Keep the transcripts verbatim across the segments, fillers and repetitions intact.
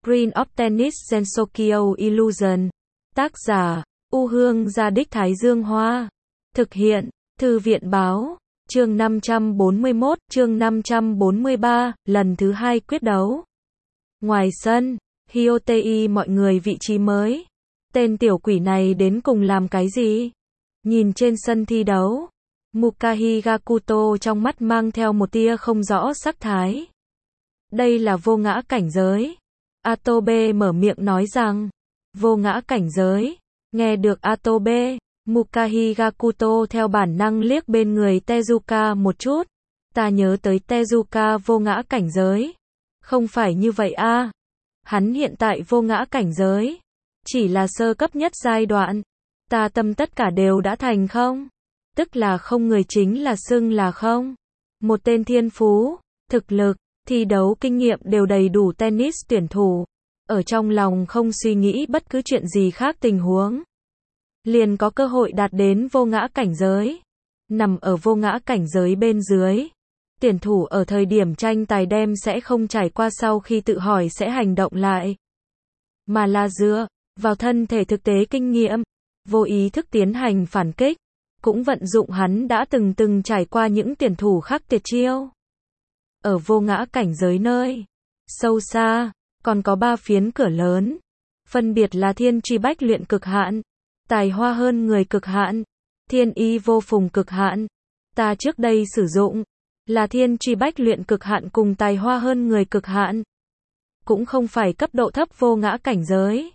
Green of Tennis Gensokyo Illusion. Tác giả, U Hương Gia Đích Thái Dương Hoa. Thực hiện, Thư viện Báo. Chương năm trăm bốn mươi mốt, chương năm trăm bốn mươi ba, lần thứ hai quyết đấu. Ngoài sân, Hyotei mọi người vị trí mới. Tên tiểu quỷ này đến cùng làm cái gì? Nhìn trên sân thi đấu, Mukahi Gakuto trong mắt mang theo một tia không rõ sắc thái. Đây là vô ngã cảnh giới. Atobe mở miệng nói rằng, vô ngã cảnh giới. Nghe được Atobe, Mukahi Gakuto theo bản năng liếc bên người Tezuka một chút. Ta nhớ tới Tezuka vô ngã cảnh giới. Không phải như vậy a. À. Hắn hiện tại vô ngã cảnh giới. Chỉ là sơ cấp nhất giai đoạn. Ta tâm tất cả đều đã thành không? Tức là không người chính là xưng là không. Một tên thiên phú, thực lực, thi đấu kinh nghiệm đều đầy đủ tennis tuyển thủ. Ở trong lòng không suy nghĩ bất cứ chuyện gì khác tình huống. Liền có cơ hội đạt đến vô ngã cảnh giới. Nằm ở vô ngã cảnh giới bên dưới. Tuyển thủ ở thời điểm tranh tài đem sẽ không trải qua sau khi tự hỏi sẽ hành động lại. Mà là dựa vào thân thể thực tế kinh nghiệm. Vô ý thức tiến hành phản kích. Cũng vận dụng hắn đã từng từng trải qua những tuyển thủ khác tuyệt chiêu. Ở vô ngã cảnh giới nơi sâu xa, còn có ba phiến cửa lớn. Phân biệt là thiên truy bách luyện cực hạn, tài hoa hơn người cực hạn, thiên y vô phùng cực hạn. Ta trước đây sử dụng là thiên truy bách luyện cực hạn cùng tài hoa hơn người cực hạn. Cũng không phải cấp độ thấp vô ngã cảnh giới.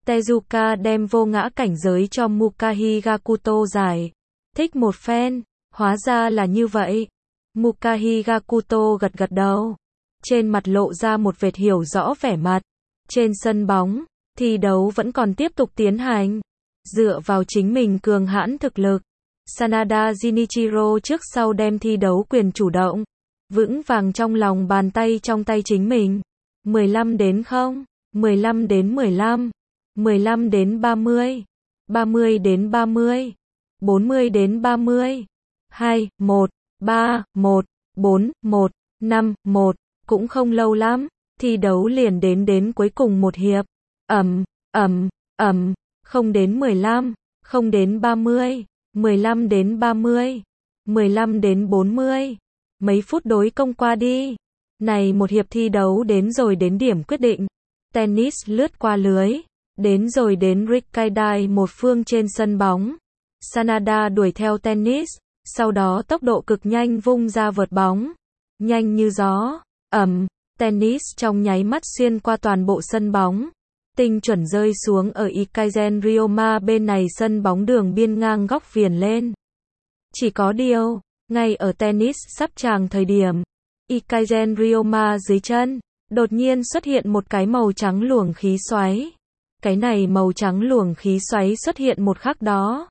Tezuka đem vô ngã cảnh giới cho Mukahi Gakuto giải thích một phen, hóa ra là như vậy. Mukahi Gakuto gật gật đầu. Trên mặt lộ ra một vệt hiểu rõ vẻ mặt. Trên sân bóng, thi đấu vẫn còn tiếp tục tiến hành. Dựa vào chính mình cường hãn thực lực, Sanada Jinichiro trước sau đem thi đấu quyền chủ động. Vững vàng trong lòng bàn tay trong tay chính mình. mười lăm đến không, mười lăm đến mười lăm, mười lăm đến ba mươi, ba mươi đến ba mươi, bốn mươi đến ba mươi, hai, một, ba, một, bốn, một, năm, một. Cũng không lâu lắm, thi đấu liền đến đến cuối cùng một hiệp. Ầm, ầm, ầm, không đến mười lăm, không đến ba mươi, mười lăm đến ba mươi, mười lăm đến bốn mươi. Mấy phút đối công qua đi. Này một hiệp thi đấu đến rồi đến điểm quyết định. Tennis lướt qua lưới. Đến rồi đến Rikkaidai một phương trên sân bóng. Sanada đuổi theo tennis. Sau đó tốc độ cực nhanh vung ra vợt bóng. Nhanh như gió. Ầm, tennis trong nháy mắt xuyên qua toàn bộ sân bóng. Tinh chuẩn rơi xuống ở Ikaizen Ryoma bên này sân bóng đường biên ngang góc viền lên. Chỉ có điều, ngay ở tennis sắp tràng thời điểm, Ikaizen Ryoma dưới chân, đột nhiên xuất hiện một cái màu trắng luồng khí xoáy. Cái này màu trắng luồng khí xoáy xuất hiện một khắc đó.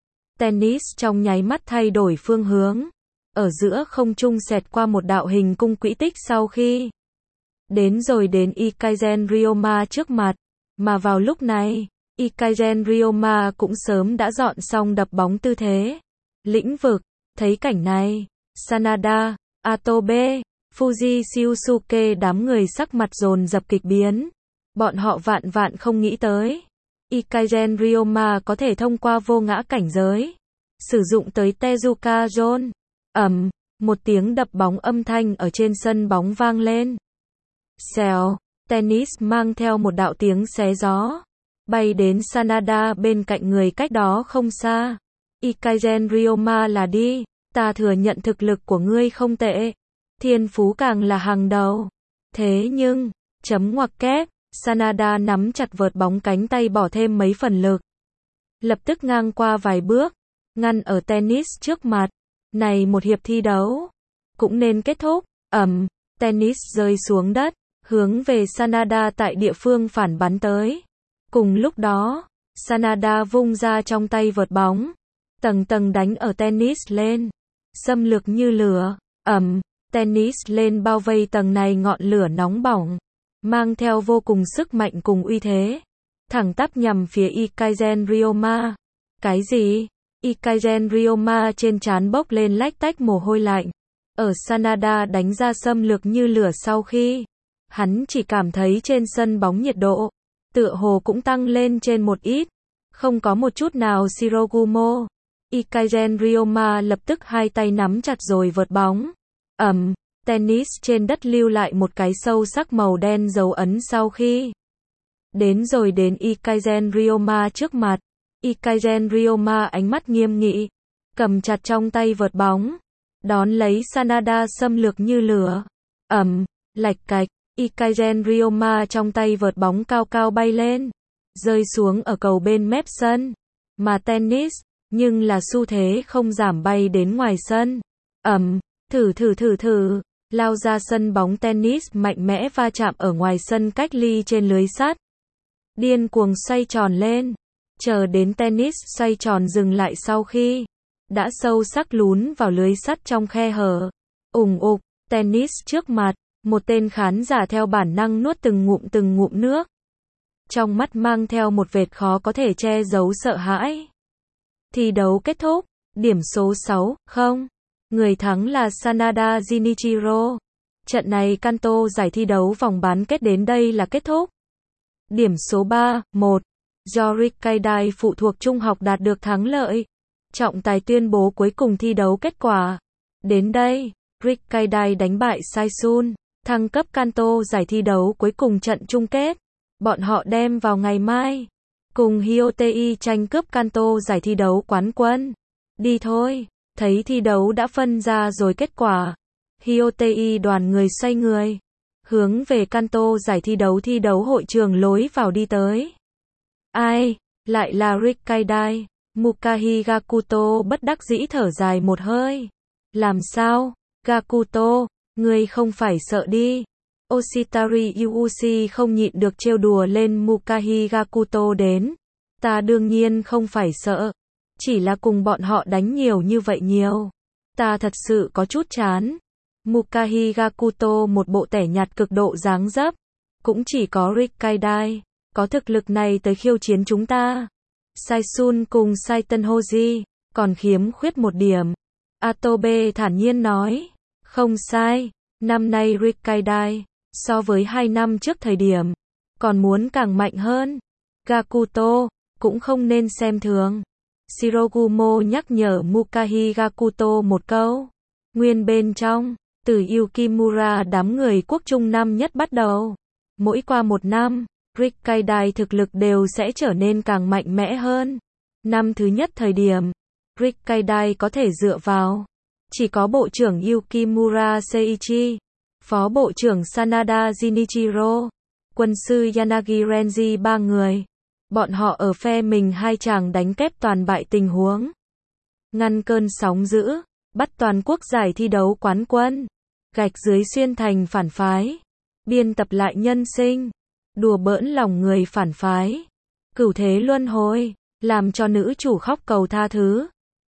Tennis trong nháy mắt thay đổi phương hướng. Ở giữa không trung xẹt qua một đạo hình cung quỹ tích sau khi đến rồi đến Ikaizen Ryoma trước mặt. Mà vào lúc này, Ikaizen Ryoma cũng sớm đã dọn xong đập bóng tư thế. Lĩnh vực, thấy cảnh này, Sanada, Atobe, Fuji Shiusuke đám người sắc mặt dồn dập kịch biến. Bọn họ vạn vạn không nghĩ tới. Ikaizen Ryoma có thể thông qua vô ngã cảnh giới. Sử dụng tới Tezuka Zone. Ầm, một tiếng đập bóng âm thanh ở trên sân bóng vang lên. Xèo, tennis mang theo một đạo tiếng xé gió. Bay đến Sanada bên cạnh người cách đó không xa. Ikaizen Ryoma là đi, ta thừa nhận thực lực của ngươi không tệ. Thiên phú càng là hàng đầu. Thế nhưng, chấm ngoặc kép, Sanada nắm chặt vợt bóng cánh tay bỏ thêm mấy phần lực. Lập tức ngang qua vài bước, ngăn ở tennis trước mặt. Này một hiệp thi đấu, cũng nên kết thúc. Ầm, tennis rơi xuống đất, hướng về Sanada tại địa phương phản bắn tới. Cùng lúc đó, Sanada vung ra trong tay vợt bóng, tầng tầng đánh ở tennis lên. Xâm lược như lửa. Ầm, tennis lên bao vây tầng này ngọn lửa nóng bỏng, mang theo vô cùng sức mạnh cùng uy thế. Thẳng tắp nhằm phía Ikaizen Ryoma. Cái gì? Ikaizen Ryoma trên trán bốc lên lách tách mồ hôi lạnh. Ở Sanada đánh ra xâm lược như lửa sau khi Hắn chỉ cảm thấy trên sân bóng nhiệt độ, tựa hồ cũng tăng lên trên một ít. Không có một chút nào Shirogumo. Ikagen Ryoma lập tức hai tay nắm chặt rồi vợt bóng. Ầm, tennis trên đất lưu lại một cái sâu sắc màu đen dấu ấn sau khi đến rồi đến Ikagen Ryoma trước mặt. Ikagen Ryoma ánh mắt nghiêm nghị, cầm chặt trong tay vợt bóng, đón lấy Sanada xâm lược như lửa. Ầm, lạch cạch, Ikagen Ryoma trong tay vợt bóng cao cao bay lên, rơi xuống ở cầu bên mép sân. Mà tennis, nhưng là xu thế không giảm bay đến ngoài sân. Ầm, thử thử thử thử, lao ra sân bóng tennis mạnh mẽ va chạm ở ngoài sân cách ly trên lưới sắt. Điên cuồng xoay tròn lên, chờ đến tennis xoay tròn dừng lại sau khi đã sâu sắc lún vào lưới sắt trong khe hở. Ùng ục, tennis trước mặt, một tên khán giả theo bản năng nuốt từng ngụm từng ngụm nước. Trong mắt mang theo một vệt khó có thể che giấu sợ hãi. Thi đấu kết thúc, điểm số sáu không. Người thắng là Sanada Jinichiro. Trận này Kanto giải thi đấu vòng bán kết đến đây là kết thúc. Điểm số ba một. Do Rikkaidai phụ thuộc trung học đạt được thắng lợi. Trọng tài tuyên bố cuối cùng thi đấu kết quả. Đến đây, Rikkaidai đánh bại Saisun, thăng cấp Kanto giải thi đấu cuối cùng trận chung kết. Bọn họ đem vào ngày mai cùng Hyotei tranh cướp Kanto giải thi đấu quán quân. Đi thôi, thấy thi đấu đã phân ra rồi kết quả. Hyotei đoàn người xoay người, hướng về Kanto giải thi đấu thi đấu hội trường lối vào đi tới. Ai, lại là Rikkaidai. Mukahi Gakuto bất đắc dĩ thở dài một hơi. Làm sao, Gakuto, ngươi không phải sợ đi. Oshitari Yuuchi không nhịn được trêu đùa lên Mukahi Gakuto đến. Ta đương nhiên không phải sợ. Chỉ là cùng bọn họ đánh nhiều như vậy nhiều. Ta thật sự có chút chán. Mukahi Gakuto một bộ tẻ nhạt cực độ dáng dấp. Cũng chỉ có Rikkaidai có thực lực này tới khiêu chiến chúng ta. Saisun cùng Saiten Hoji còn khiếm khuyết một điểm. Atobe thản nhiên nói. Không sai, năm nay Rikkaidai so với hai năm trước thời điểm còn muốn càng mạnh hơn. Gakuto cũng không nên xem thường. Shirogumo nhắc nhở Mukahi Gakuto một câu. Nguyên bên trong, từ Yukimura đám người quốc trung năm nhất bắt đầu. Mỗi qua một năm, Rikkaidai thực lực đều sẽ trở nên càng mạnh mẽ hơn. Năm thứ nhất thời điểm, Rikkaidai có thể dựa vào chỉ có Bộ trưởng Yukimura Seiichi, Phó Bộ trưởng Sanada Jinichiro, Quân sư Yanagi Renji ba người. Bọn họ ở phe mình hai chàng đánh kép toàn bại tình huống. Ngăn cơn sóng dữ, bắt toàn quốc giải thi đấu quán quân. Gạch dưới xuyên thành phản phái. Biên tập lại nhân sinh. Đùa bỡn lòng người phản phái. Cửu thế luân hồi, làm cho nữ chủ khóc cầu tha thứ.